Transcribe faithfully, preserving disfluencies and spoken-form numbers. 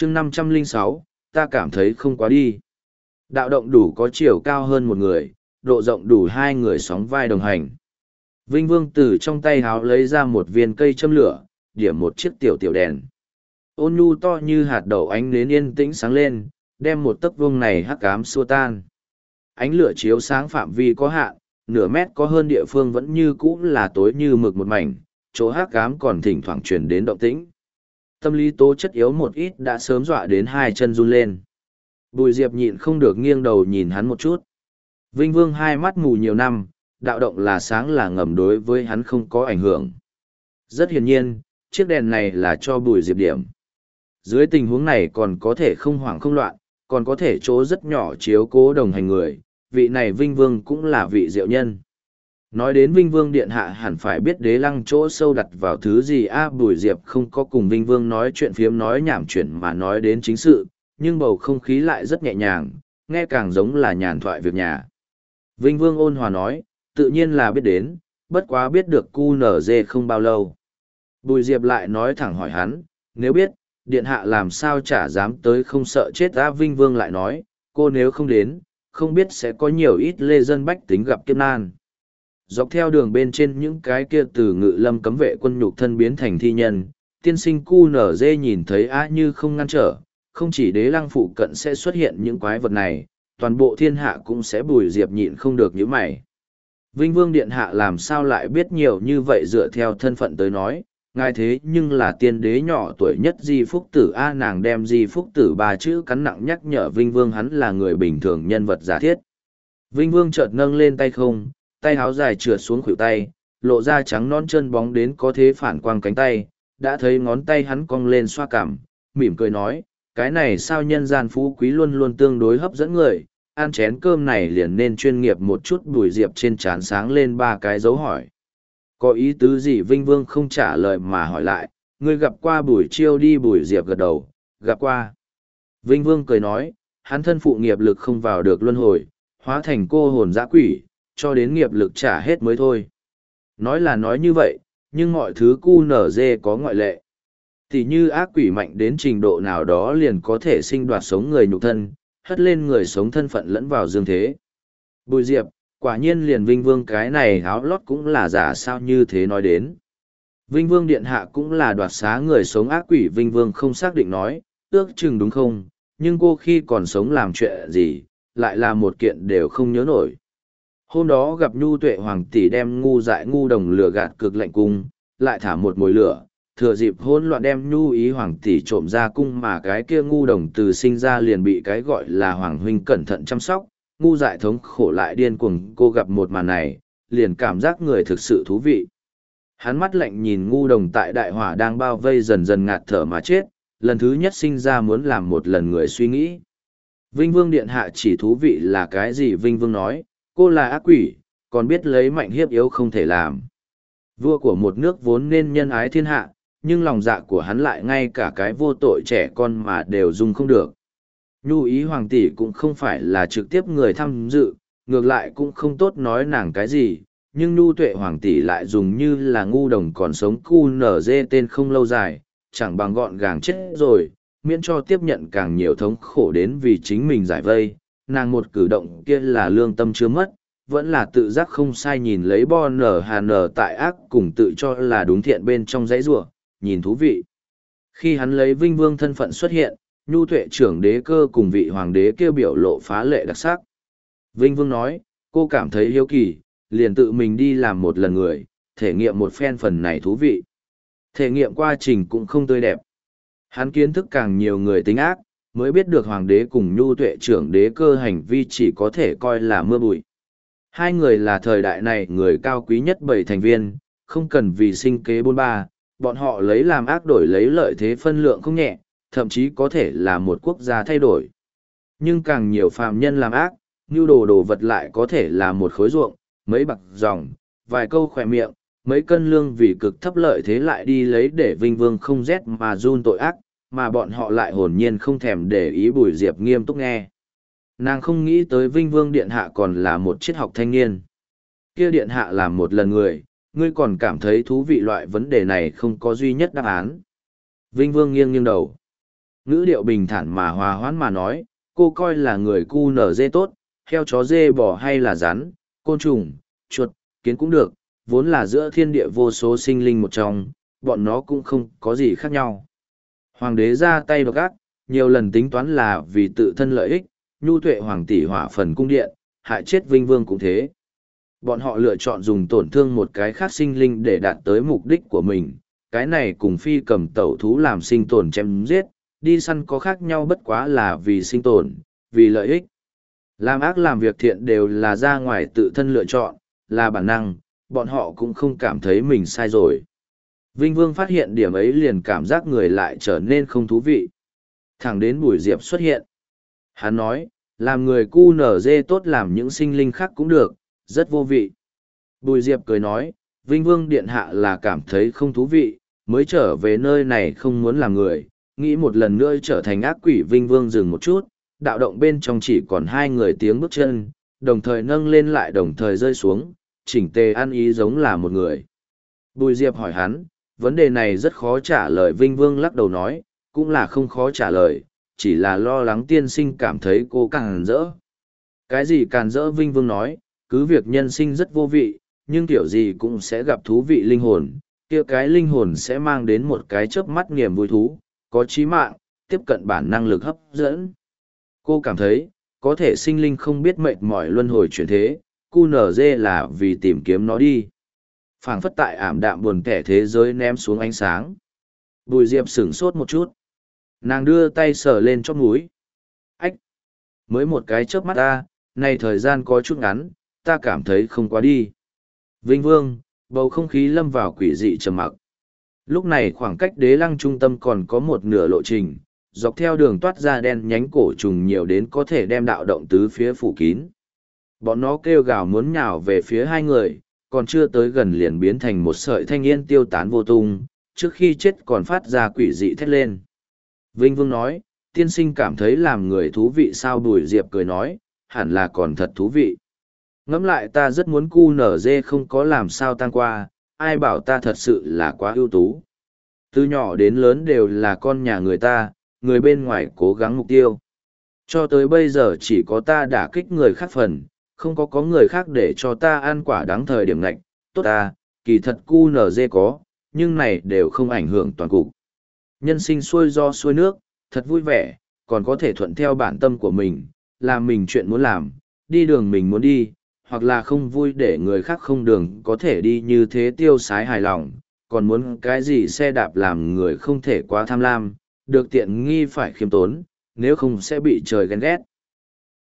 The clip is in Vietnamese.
chương năm trăm lẻ sáu, ta cảm thấy không quá đi. Đạo động đủ có chiều cao hơn một người, độ rộng đủ hai người sóng vai đồng hành. Vinh Vương từ trong tay háo lấy ra một viên cây châm lửa, điểm một chiếc tiểu tiểu đèn. Ôn nhu to như hạt đậu ánh nến yên tĩnh sáng lên, đem một tấc vuông này hắc ám xua tan. Ánh lửa chiếu sáng phạm vi có hạn, nửa mét có hơn địa phương vẫn như cũ là tối như mực một mảnh, chỗ hắc ám còn thỉnh thoảng truyền đến động tĩnh. Tâm lý tố chất yếu một ít đã sớm dọa đến hai chân run lên. Bùi Diệp nhịn không được nghiêng đầu nhìn hắn một chút. Vinh Vương hai mắt mù nhiều năm, đạo động là sáng là ngầm đối với hắn không có ảnh hưởng. Rất hiển nhiên, chiếc đèn này là cho Bùi Diệp điểm. Dưới tình huống này còn có thể không hoảng không loạn, còn có thể chỗ rất nhỏ chiếu cố đồng hành người, vị này Vinh Vương cũng là vị diệu nhân. Nói đến Vinh Vương Điện Hạ hẳn phải biết đế lăng chỗ sâu đặt vào thứ gì a Bùi Diệp không có cùng Vinh Vương nói chuyện phiếm nói nhảm chuyện mà nói đến chính sự, nhưng bầu không khí lại rất nhẹ nhàng, nghe càng giống là nhàn thoại việc nhà. Vinh Vương ôn hòa nói, tự nhiên là biết đến, bất quá biết được cu nở dê không bao lâu. Bùi Diệp lại nói thẳng hỏi hắn, nếu biết, Điện Hạ làm sao chả dám tới không sợ chết á Vinh Vương lại nói, cô nếu không đến, không biết sẽ có nhiều ít lê dân bách tính gặp kiếp nan. Dọc theo đường bên trên những cái kia từ ngự lâm cấm vệ quân nhục thân biến thành thi nhân, tiên sinh cu nở dê nhìn thấy á như không ngăn trở, không chỉ đế lăng phụ cận sẽ xuất hiện những quái vật này, toàn bộ thiên hạ cũng sẽ Bùi Diệp nhịn không được những mày. Vinh Vương Điện Hạ làm sao lại biết nhiều như vậy dựa theo thân phận tới nói, ngài thế nhưng là tiên đế nhỏ tuổi nhất Di Phúc Tử A nàng đem Di Phúc Tử ba chữ cắn nặng nhắc nhở Vinh Vương hắn là người bình thường nhân vật giả thiết. Vinh Vương chợt nâng lên tay không, tay háo dài trượt xuống khuỷu tay, lộ ra trắng non chân bóng đến có thế phản quang cánh tay, đã thấy ngón tay hắn cong lên xoa cằm, mỉm cười nói, cái này sao nhân gian phú quý luôn luôn tương đối hấp dẫn người, ăn chén cơm này liền nên chuyên nghiệp một chút. Bùi Diệp trên trán sáng lên ba cái dấu hỏi. Có ý tứ gì Vinh Vương không trả lời mà hỏi lại, ngươi gặp qua Bùi Chiêu đi Bùi Diệp gật đầu, gặp qua. Vinh Vương cười nói, hắn thân phụ nghiệp lực không vào được luân hồi, hóa thành cô hồn dã quỷ, cho đến nghiệp lực trả hết mới thôi. Nói là nói như vậy, nhưng mọi thứ cu nở dê có ngoại lệ. Thì như ác quỷ mạnh đến trình độ nào đó liền có thể sinh đoạt sống người nhục thân, hất lên người sống thân phận lẫn vào dương thế. Bùi Diệp, quả nhiên liền Vinh Vương cái này áo lót cũng là giả sao như thế nói đến. Vinh Vương Điện Hạ cũng là đoạt xá người sống ác quỷ Vinh Vương không xác định nói, ước chừng đúng không, nhưng cô khi còn sống làm chuyện gì, lại là một kiện đều không nhớ nổi. Hôm đó gặp Nhu Tuệ Hoàng tỷ đem ngu dại ngu đồng lửa gạt cực lạnh cung, lại thả một mồi lửa, thừa dịp hỗn loạn đem Nhu ý Hoàng tỷ trộm ra cung mà cái kia ngu đồng từ sinh ra liền bị cái gọi là Hoàng huynh cẩn thận chăm sóc, ngu dại thống khổ lại điên cuồng cô gặp một màn này, liền cảm giác người thực sự thú vị. Hắn mắt lạnh nhìn ngu đồng tại đại hỏa đang bao vây dần dần ngạt thở mà chết, lần thứ nhất sinh ra muốn làm một lần người suy nghĩ. Vinh Vương Điện Hạ chỉ thú vị là cái gì Vinh Vương nói, cô là ác quỷ, còn biết lấy mạnh hiếp yếu không thể làm. Vua của một nước vốn nên nhân ái thiên hạ, nhưng lòng dạ của hắn lại ngay cả cái vô tội trẻ con mà đều dung không được. Nhu ý Hoàng tỷ cũng không phải là trực tiếp người tham dự, ngược lại cũng không tốt nói nàng cái gì, nhưng Nhu Tuệ Hoàng tỷ lại dùng như là ngu đồng còn sống cu nở dê tên không lâu dài, chẳng bằng gọn gàng chết rồi, miễn cho tiếp nhận càng nhiều thống khổ đến vì chính mình giải vây. Nàng một cử động kia là lương tâm chưa mất, vẫn là tự giác không sai nhìn lấy bo nở hà nở tại ác cùng tự cho là đúng thiện bên trong dãy rủa nhìn thú vị. Khi hắn lấy Vinh Vương thân phận xuất hiện, Nhu Tuệ trưởng đế cơ cùng vị hoàng đế kia biểu lộ phá lệ đặc sắc. Vinh Vương nói, cô cảm thấy hiếu kỳ, liền tự mình đi làm một lần người, thể nghiệm một phen phần này thú vị. Thể nghiệm quá trình cũng không tươi đẹp. Hắn kiến thức càng nhiều người tính ác, mới biết được hoàng đế cùng Nhu Tuệ trưởng đế cơ hành vi chỉ có thể coi là mưa bụi. Hai người là thời đại này người cao quý nhất bảy thành viên, không cần vì sinh kế bôn ba, bọn họ lấy làm ác đổi lấy lợi thế phân lượng không nhẹ, thậm chí có thể là một quốc gia thay đổi. Nhưng càng nhiều phàm nhân làm ác, nhu đồ đồ vật lại có thể là một khối ruộng, mấy bạc dòng, vài câu khỏe miệng, mấy cân lương vì cực thấp lợi thế lại đi lấy để Vinh Vương không rét mà run tội ác, mà bọn họ lại hồn nhiên không thèm để ý Bùi Diệp nghiêm túc nghe. Nàng không nghĩ tới Vinh Vương Điện Hạ còn là một triết học thanh niên. Kia Điện Hạ làm một lần người, ngươi còn cảm thấy thú vị loại vấn đề này không có duy nhất đáp án. Vinh Vương nghiêng nghiêng đầu. Ngữ điệu bình thản mà hòa hoãn mà nói, cô coi là người cu nở dê tốt, heo chó dê bò hay là rắn, côn trùng, chuột, kiến cũng được, vốn là giữa thiên địa vô số sinh linh một trong, bọn nó cũng không có gì khác nhau. Hoàng đế ra tay độc ác, nhiều lần tính toán là vì tự thân lợi ích, nhu tuệ hoàng tỷ hỏa phần cung điện, hại chết Vinh Vương cũng thế. Bọn họ lựa chọn dùng tổn thương một cái khác sinh linh để đạt tới mục đích của mình, cái này cùng phi cầm tẩu thú làm sinh tồn chém giết, đi săn có khác nhau bất quá là vì sinh tồn, vì lợi ích. Làm ác làm việc thiện đều là ra ngoài tự thân lựa chọn, là bản năng, bọn họ cũng không cảm thấy mình sai rồi. Vinh Vương phát hiện điểm ấy liền cảm giác người lại trở nên không thú vị. Thẳng đến Bùi Diệp xuất hiện. Hắn nói, làm người cu nở dê tốt làm những sinh linh khác cũng được, rất vô vị. Bùi Diệp cười nói, Vinh Vương Điện Hạ là cảm thấy không thú vị, mới trở về nơi này không muốn làm người, nghĩ một lần nữa trở thành ác quỷ. Vinh Vương dừng một chút, đạo động bên trong chỉ còn hai người tiếng bước chân, đồng thời nâng lên lại đồng thời rơi xuống, chỉnh tề ăn ý giống là một người. Bùi Diệp hỏi hắn, vấn đề này rất khó trả lời. Vinh Vương lắc đầu nói, cũng là không khó trả lời, chỉ là lo lắng tiên sinh cảm thấy cô càn rỡ. Cái gì càn rỡ? Vinh Vương nói, cứ việc nhân sinh rất vô vị, nhưng kiểu gì cũng sẽ gặp thú vị linh hồn, kia cái linh hồn sẽ mang đến một cái chớp mắt niềm vui thú, có chí mạng, tiếp cận bản năng lực hấp dẫn. Cô cảm thấy, có thể sinh linh không biết mệt mỏi luân hồi chuyển thế, cu nở dê là vì tìm kiếm nó đi. Phảng phất tại ảm đạm buồn kẻ thế giới ném xuống ánh sáng. Bùi Diệp sửng sốt một chút. Nàng đưa tay sờ lên chóp mũi. Ách! Mới một cái chớp mắt ta, này thời gian có chút ngắn, ta cảm thấy không quá đi. Vinh Vương, bầu không khí lâm vào quỷ dị trầm mặc. Lúc này khoảng cách đế lăng trung tâm còn có một nửa lộ trình, dọc theo đường toát ra đen nhánh cổ trùng nhiều đến có thể đem đạo động tứ phía phủ kín. Bọn nó kêu gào muốn nhào về phía hai người, còn chưa tới gần liền biến thành một sợi thanh yên tiêu tán vô tung, trước khi chết còn phát ra quỷ dị thét lên. Vinh Vương nói, tiên sinh cảm thấy làm người thú vị sao? Bùi Diệp cười nói, hẳn là còn thật thú vị. Ngẫm lại ta rất muốn cu nở dê không có làm sao tan qua, ai bảo ta thật sự là quá ưu tú. Từ nhỏ đến lớn đều là con nhà người ta, người bên ngoài cố gắng mục tiêu. Cho tới bây giờ chỉ có ta đả kích người khác phần, không có có người khác để cho ta ăn quả đáng thời điểm lạnh. Tốt ta, kỳ thật cu nở dê có, nhưng này đều không ảnh hưởng toàn cục. Nhân sinh xuôi do xuôi nước, thật vui vẻ, còn có thể thuận theo bản tâm của mình, làm mình chuyện muốn làm, đi đường mình muốn đi, hoặc là không vui để người khác không đường có thể đi, như thế tiêu sái hài lòng, còn muốn cái gì xe đạp làm người không thể quá tham lam, được tiện nghi phải khiêm tốn, nếu không sẽ bị trời ghen ghét.